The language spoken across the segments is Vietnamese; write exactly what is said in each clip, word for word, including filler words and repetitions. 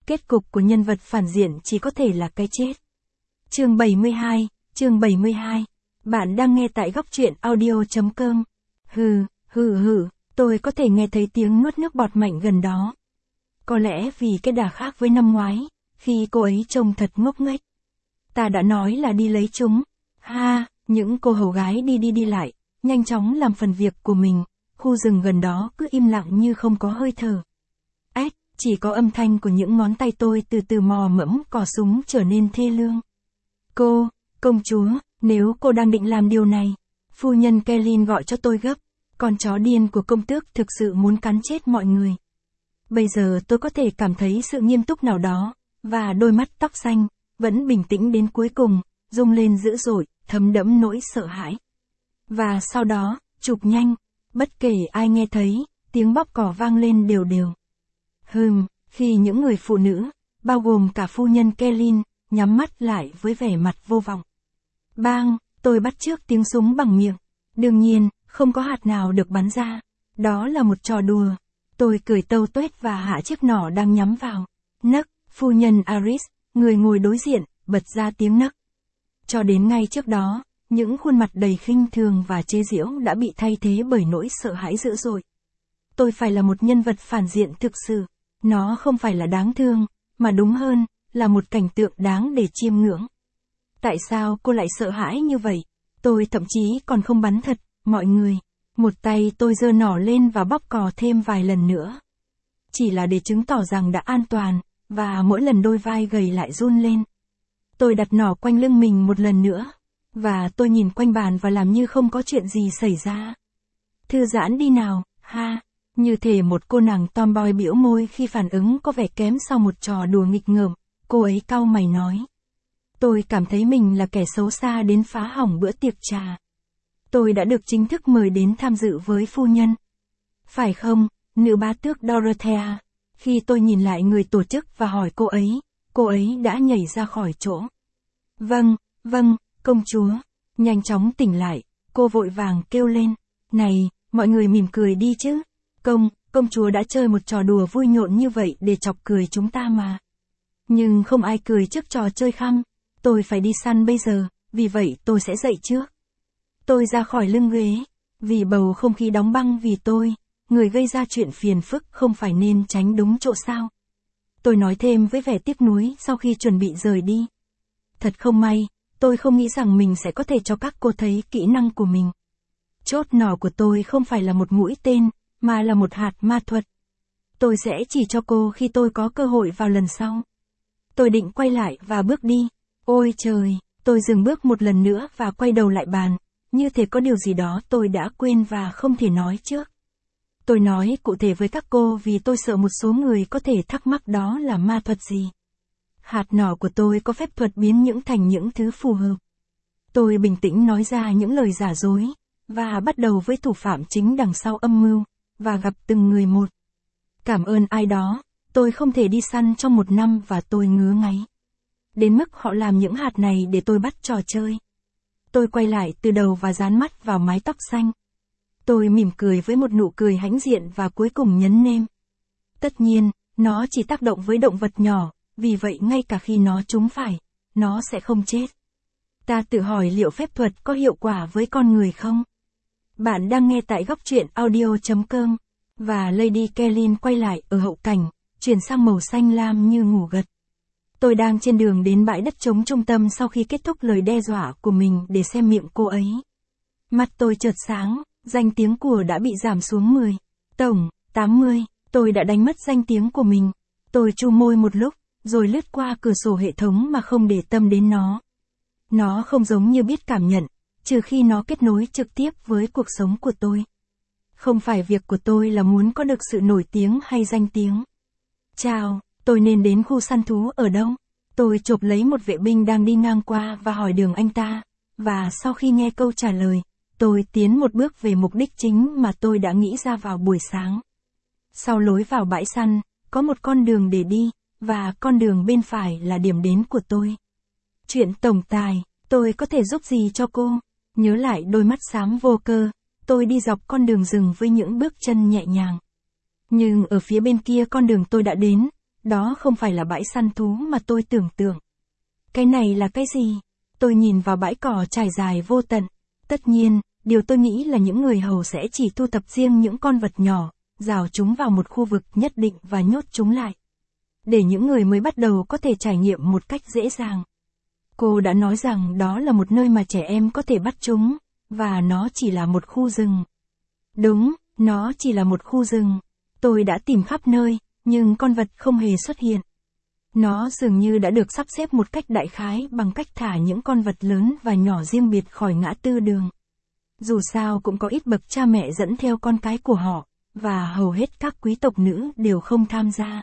Kết cục của nhân vật phản diện chỉ có thể là cái chết. Chương bảy mươi hai, chương bảy mươi hai. Bạn đang nghe tại góc truyện audio chấm com. Hừ, hừ hừ, tôi có thể nghe thấy tiếng nuốt nước bọt mạnh gần đó. Có lẽ vì cái đà khác với năm ngoái, khi cô ấy trông thật ngốc nghếch. Ta đã nói là đi lấy chúng. Ha, những cô hầu gái đi đi đi lại, nhanh chóng làm phần việc của mình, khu rừng gần đó cứ im lặng như không có hơi thở. Ếch, chỉ có âm thanh của những ngón tay tôi từ từ mò mẫm cò súng trở nên thê lương. Cô, công chúa, nếu cô đang định làm điều này, phu nhân Kellyn gọi cho tôi gấp, con chó điên của công tước thực sự muốn cắn chết mọi người. Bây giờ tôi có thể cảm thấy sự nghiêm túc nào đó, và đôi mắt tóc xanh, vẫn bình tĩnh đến cuối cùng, rung lên dữ dội, thấm đẫm nỗi sợ hãi. Và sau đó, chụp nhanh, bất kể ai nghe thấy, tiếng bóp cò vang lên đều đều. Hừm, khi những người phụ nữ, bao gồm cả phu nhân Kellyn, nhắm mắt lại với vẻ mặt vô vọng. Bang, tôi bắt chước tiếng súng bằng miệng. Đương nhiên, không có hạt nào được bắn ra. Đó là một trò đùa. Tôi cười tâu tuét và hạ chiếc nỏ đang nhắm vào. Nấc, phu nhân Aris, người ngồi đối diện, bật ra tiếng nấc. Cho đến ngay trước đó, những khuôn mặt đầy khinh thường và chế giễu đã bị thay thế bởi nỗi sợ hãi dữ dội. Tôi phải là một nhân vật phản diện thực sự. Nó không phải là đáng thương, mà đúng hơn, là một cảnh tượng đáng để chiêm ngưỡng. Tại sao cô lại sợ hãi như vậy? Tôi thậm chí còn không bắn thật, mọi người. Một tay tôi giơ nỏ lên và bóp cò thêm vài lần nữa. Chỉ là để chứng tỏ rằng đã an toàn, và mỗi lần đôi vai gầy lại run lên. Tôi đặt nỏ quanh lưng mình một lần nữa, và tôi nhìn quanh bàn và làm như không có chuyện gì xảy ra. Thư giãn đi nào, ha. Như thể một cô nàng tomboy bĩu môi khi phản ứng có vẻ kém sau một trò đùa nghịch ngợm, cô ấy cau mày nói. Tôi cảm thấy mình là kẻ xấu xa đến phá hỏng bữa tiệc trà. Tôi đã được chính thức mời đến tham dự với phu nhân. Phải không, nữ bá tước Dorothea? Khi tôi nhìn lại người tổ chức và hỏi cô ấy, cô ấy đã nhảy ra khỏi chỗ. Vâng, vâng, công chúa. Nhanh chóng tỉnh lại, cô vội vàng kêu lên. Này, mọi người mỉm cười đi chứ. Công, công chúa đã chơi một trò đùa vui nhộn như vậy để chọc cười chúng ta mà. Nhưng không ai cười trước trò chơi khăm. Tôi phải đi săn bây giờ, vì vậy tôi sẽ dậy trước. Tôi ra khỏi lưng ghế, vì bầu không khí đóng băng vì tôi, người gây ra chuyện phiền phức không phải nên tránh đúng chỗ sao. Tôi nói thêm với vẻ tiếc nuối sau khi chuẩn bị rời đi. Thật không may, tôi không nghĩ rằng mình sẽ có thể cho các cô thấy kỹ năng của mình. Chốt nỏ của tôi không phải là một mũi tên, mà là một hạt ma thuật. Tôi sẽ chỉ cho cô khi tôi có cơ hội vào lần sau. Tôi định quay lại và bước đi. Ôi trời, tôi dừng bước một lần nữa và quay đầu lại bàn, như thể có điều gì đó tôi đã quên và không thể nói trước. Tôi nói cụ thể với các cô vì tôi sợ một số người có thể thắc mắc đó là ma thuật gì. Hạt nỏ của tôi có phép thuật biến những thành những thứ phù hợp. Tôi bình tĩnh nói ra những lời giả dối, và bắt đầu với thủ phạm chính đằng sau âm mưu, và gặp từng người một. Cảm ơn ai đó, tôi không thể đi săn trong một năm và tôi ngứa ngáy. Đến mức họ làm những hạt này để tôi bắt trò chơi. Tôi quay lại từ đầu và dán mắt vào mái tóc xanh. Tôi mỉm cười với một nụ cười hãnh diện và cuối cùng nhấn nêm. Tất nhiên, nó chỉ tác động với động vật nhỏ, vì vậy ngay cả khi nó trúng phải, nó sẽ không chết. Ta tự hỏi liệu phép thuật có hiệu quả với con người không? Bạn đang nghe tại góc truyện audio chấm com, và Lady Kellyn quay lại ở hậu cảnh, chuyển sang màu xanh lam như ngủ gật. Tôi đang trên đường đến bãi đất trống trung tâm sau khi kết thúc lời đe dọa của mình để xem miệng cô ấy. Mắt tôi chợt sáng, danh tiếng của đã bị giảm xuống mười. Tổng, tám mươi, tôi đã đánh mất danh tiếng của mình. Tôi chu môi một lúc, rồi lướt qua cửa sổ hệ thống mà không để tâm đến nó. Nó không giống như biết cảm nhận, trừ khi nó kết nối trực tiếp với cuộc sống của tôi. Không phải việc của tôi là muốn có được sự nổi tiếng hay danh tiếng. Chào, tôi nên đến khu săn thú ở đâu? Tôi chộp lấy một vệ binh đang đi ngang qua và hỏi đường anh ta, và sau khi nghe câu trả lời, tôi tiến một bước về mục đích chính mà tôi đã nghĩ ra vào buổi sáng. Sau lối vào bãi săn, có một con đường để đi, và con đường bên phải là điểm đến của tôi. Chuyện tổng tài, tôi có thể giúp gì cho cô? Nhớ lại đôi mắt xám vô cơ, tôi đi dọc con đường rừng với những bước chân nhẹ nhàng. Nhưng ở phía bên kia con đường tôi đã đến, đó không phải là bãi săn thú mà tôi tưởng tượng. Cái này là cái gì? Tôi nhìn vào bãi cỏ trải dài vô tận. Tất nhiên, điều tôi nghĩ là những người hầu sẽ chỉ thu thập riêng những con vật nhỏ, rào chúng vào một khu vực nhất định và nhốt chúng lại. Để những người mới bắt đầu có thể trải nghiệm một cách dễ dàng. Cô đã nói rằng đó là một nơi mà trẻ em có thể bắt chúng, và nó chỉ là một khu rừng. Đúng, nó chỉ là một khu rừng. Tôi đã tìm khắp nơi, nhưng con vật không hề xuất hiện. Nó dường như đã được sắp xếp một cách đại khái bằng cách thả những con vật lớn và nhỏ riêng biệt khỏi ngã tư đường. Dù sao cũng có ít bậc cha mẹ dẫn theo con cái của họ, và hầu hết các quý tộc nữ đều không tham gia.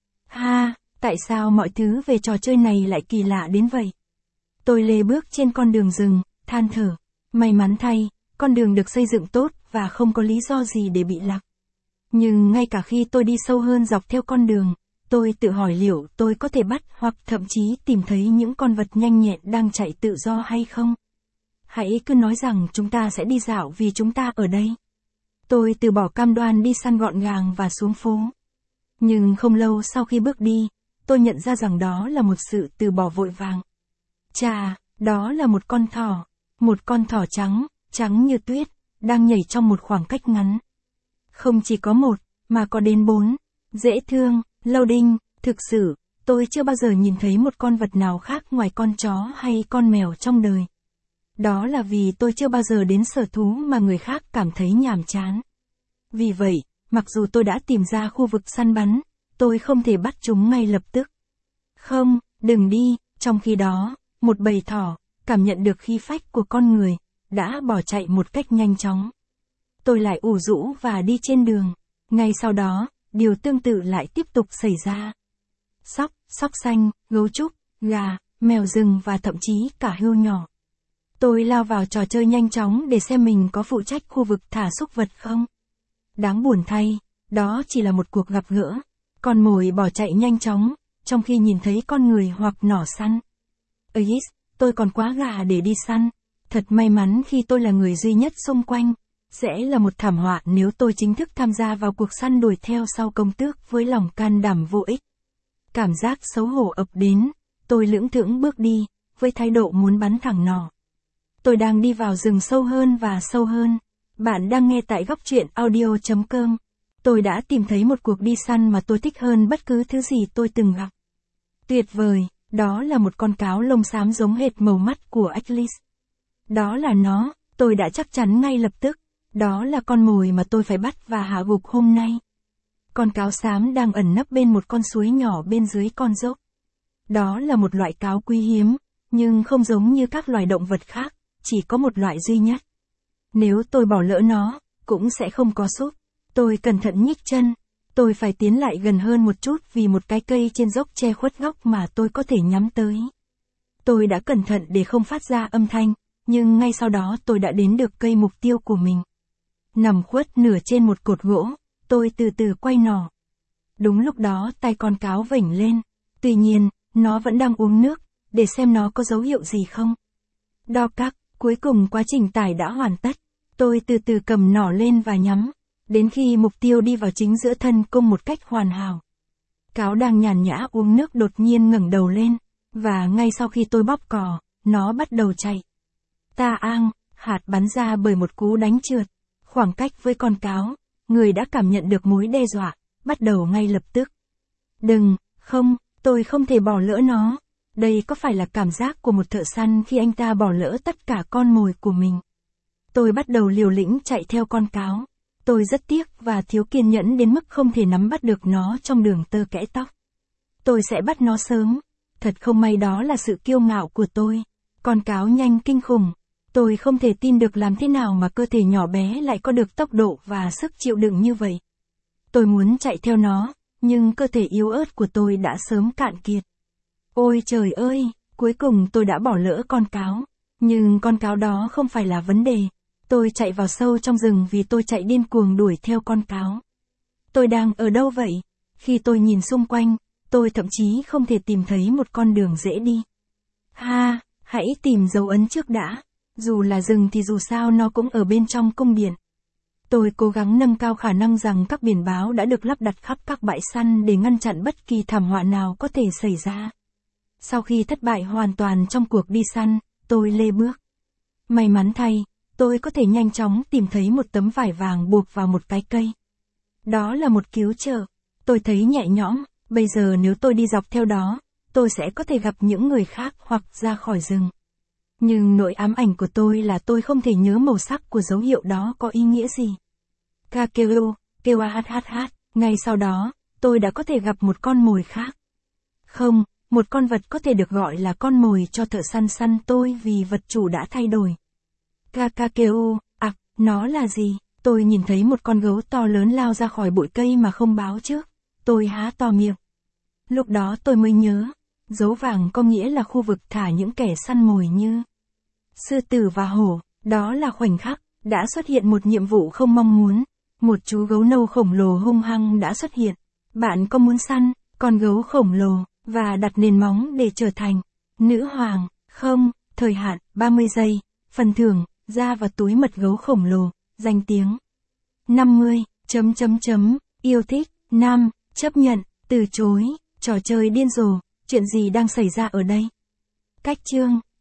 Ha, tại sao mọi thứ về trò chơi này lại kỳ lạ đến vậy? Tôi lê bước trên con đường rừng, than thở. May mắn thay, con đường được xây dựng tốt và không có lý do gì để bị lạc. Nhưng ngay cả khi tôi đi sâu hơn dọc theo con đường, tôi tự hỏi liệu tôi có thể bắt hoặc thậm chí tìm thấy những con vật nhanh nhẹn đang chạy tự do hay không? Hãy cứ nói rằng chúng ta sẽ đi dạo vì chúng ta ở đây. Tôi từ bỏ cam đoan đi săn gọn gàng và xuống phố. Nhưng không lâu sau khi bước đi, tôi nhận ra rằng đó là một sự từ bỏ vội vàng. Chà, đó là một con thỏ. Một con thỏ trắng, trắng như tuyết, đang nhảy trong một khoảng cách ngắn. Không chỉ có một, mà có đến bốn. Dễ thương, loading, thực sự, tôi chưa bao giờ nhìn thấy một con vật nào khác ngoài con chó hay con mèo trong đời. Đó là vì tôi chưa bao giờ đến sở thú mà người khác cảm thấy nhàm chán. Vì vậy, mặc dù tôi đã tìm ra khu vực săn bắn, tôi không thể bắt chúng ngay lập tức. Không, đừng đi, trong khi đó, một bầy thỏ, cảm nhận được khí phách của con người, đã bỏ chạy một cách nhanh chóng. Tôi lại ủ rũ và đi trên đường. Ngay sau đó, điều tương tự lại tiếp tục xảy ra. Sóc, sóc xanh, gấu trúc, gà, mèo rừng và thậm chí cả hươu nhỏ. Tôi lao vào trò chơi nhanh chóng để xem mình có phụ trách khu vực thả súc vật không. Đáng buồn thay, đó chỉ là một cuộc gặp gỡ. Con mồi bỏ chạy nhanh chóng, trong khi nhìn thấy con người hoặc nỏ săn. Ây, tôi còn quá gà để đi săn. Thật may mắn khi tôi là người duy nhất xung quanh. Sẽ là một thảm họa nếu tôi chính thức tham gia vào cuộc săn đuổi theo sau công tước với lòng can đảm vô ích. Cảm giác xấu hổ ập đến, tôi lưỡng thững bước đi, với thái độ muốn bắn thẳng nỏ. Tôi đang đi vào rừng sâu hơn và sâu hơn. Bạn đang nghe tại góc truyện audio chấm com. Tôi đã tìm thấy một cuộc đi săn mà tôi thích hơn bất cứ thứ gì tôi từng gặp. Tuyệt vời, đó là một con cáo lông xám giống hệt màu mắt của Achilles. Đó là nó, tôi đã chắc chắn ngay lập tức. Đó là con mồi mà tôi phải bắt và hạ gục hôm nay. Con cáo xám đang ẩn nấp bên một con suối nhỏ bên dưới con dốc. Đó là một loại cáo quý hiếm, nhưng không giống như các loài động vật khác, chỉ có một loại duy nhất. Nếu tôi bỏ lỡ nó, cũng sẽ không có súp. Tôi cẩn thận nhích chân. Tôi phải tiến lại gần hơn một chút vì một cái cây trên dốc che khuất góc mà tôi có thể nhắm tới. Tôi đã cẩn thận để không phát ra âm thanh, nhưng ngay sau đó tôi đã đến được cây mục tiêu của mình. Nằm khuất nửa trên một cột gỗ, tôi từ từ quay nỏ. Đúng lúc đó tay con cáo vểnh lên. Tuy nhiên, nó vẫn đang uống nước, để xem nó có dấu hiệu gì không. Đo các, cuối cùng quá trình tải đã hoàn tất. Tôi từ từ cầm nỏ lên và nhắm, đến khi mục tiêu đi vào chính giữa thân cung một cách hoàn hảo. Cáo đang nhàn nhã uống nước đột nhiên ngẩng đầu lên, và ngay sau khi tôi bóp cò, nó bắt đầu chạy. Ta ang, hạt bắn ra bởi một cú đánh trượt. Khoảng cách với con cáo, người đã cảm nhận được mối đe dọa, bắt đầu ngay lập tức. Đừng, không, tôi không thể bỏ lỡ nó. Đây có phải là cảm giác của một thợ săn khi anh ta bỏ lỡ tất cả con mồi của mình. Tôi bắt đầu liều lĩnh chạy theo con cáo. Tôi rất tiếc và thiếu kiên nhẫn đến mức không thể nắm bắt được nó trong đường tơ kẽ tóc. Tôi sẽ bắt nó sớm. Thật không may đó là sự kiêu ngạo của tôi. Con cáo nhanh kinh khủng. Tôi không thể tin được làm thế nào mà cơ thể nhỏ bé lại có được tốc độ và sức chịu đựng như vậy. Tôi muốn chạy theo nó, nhưng cơ thể yếu ớt của tôi đã sớm cạn kiệt. Ôi trời ơi, cuối cùng tôi đã bỏ lỡ con cáo. Nhưng con cáo đó không phải là vấn đề. Tôi chạy vào sâu trong rừng vì tôi chạy điên cuồng đuổi theo con cáo. Tôi đang ở đâu vậy? Khi tôi nhìn xung quanh, tôi thậm chí không thể tìm thấy một con đường dễ đi. Ha, hãy tìm dấu ấn trước đã. Dù là rừng thì dù sao nó cũng ở bên trong cung điện. Tôi cố gắng nâng cao khả năng rằng các biển báo đã được lắp đặt khắp các bãi săn để ngăn chặn bất kỳ thảm họa nào có thể xảy ra. Sau khi thất bại hoàn toàn trong cuộc đi săn, tôi lê bước. May mắn thay, tôi có thể nhanh chóng tìm thấy một tấm vải vàng buộc vào một cái cây. Đó là một cứu trợ. Tôi thấy nhẹ nhõm, bây giờ nếu tôi đi dọc theo đó, tôi sẽ có thể gặp những người khác hoặc ra khỏi rừng. Nhưng nỗi ám ảnh của tôi là tôi không thể nhớ màu sắc của dấu hiệu đó có ý nghĩa gì. Ca kêu, kêu a hát hát hát, ngay sau đó, tôi đã có thể gặp một con mồi khác. Không, một con vật có thể được gọi là con mồi cho thợ săn săn tôi vì vật chủ đã thay đổi. Ca ca kêu, à, nó là gì? Tôi nhìn thấy một con gấu to lớn lao ra khỏi bụi cây mà không báo trước. Tôi há to miệng. Lúc đó tôi mới nhớ, dấu vàng có nghĩa là khu vực thả những kẻ săn mồi như sư tử và hổ. Đó là khoảnh khắc, đã xuất hiện một nhiệm vụ không mong muốn. Một chú gấu nâu khổng lồ hung hăng đã xuất hiện. Bạn có muốn săn con gấu khổng lồ và đặt nền móng để trở thành nữ hoàng? Không, thời hạn ba mươi giây, phần thưởng, da và túi mật gấu khổng lồ, danh tiếng năm mươi, chấm chấm chấm, yêu thích, năm, chấp nhận, từ chối, trò chơi điên rồ, chuyện gì đang xảy ra ở đây? Cách chương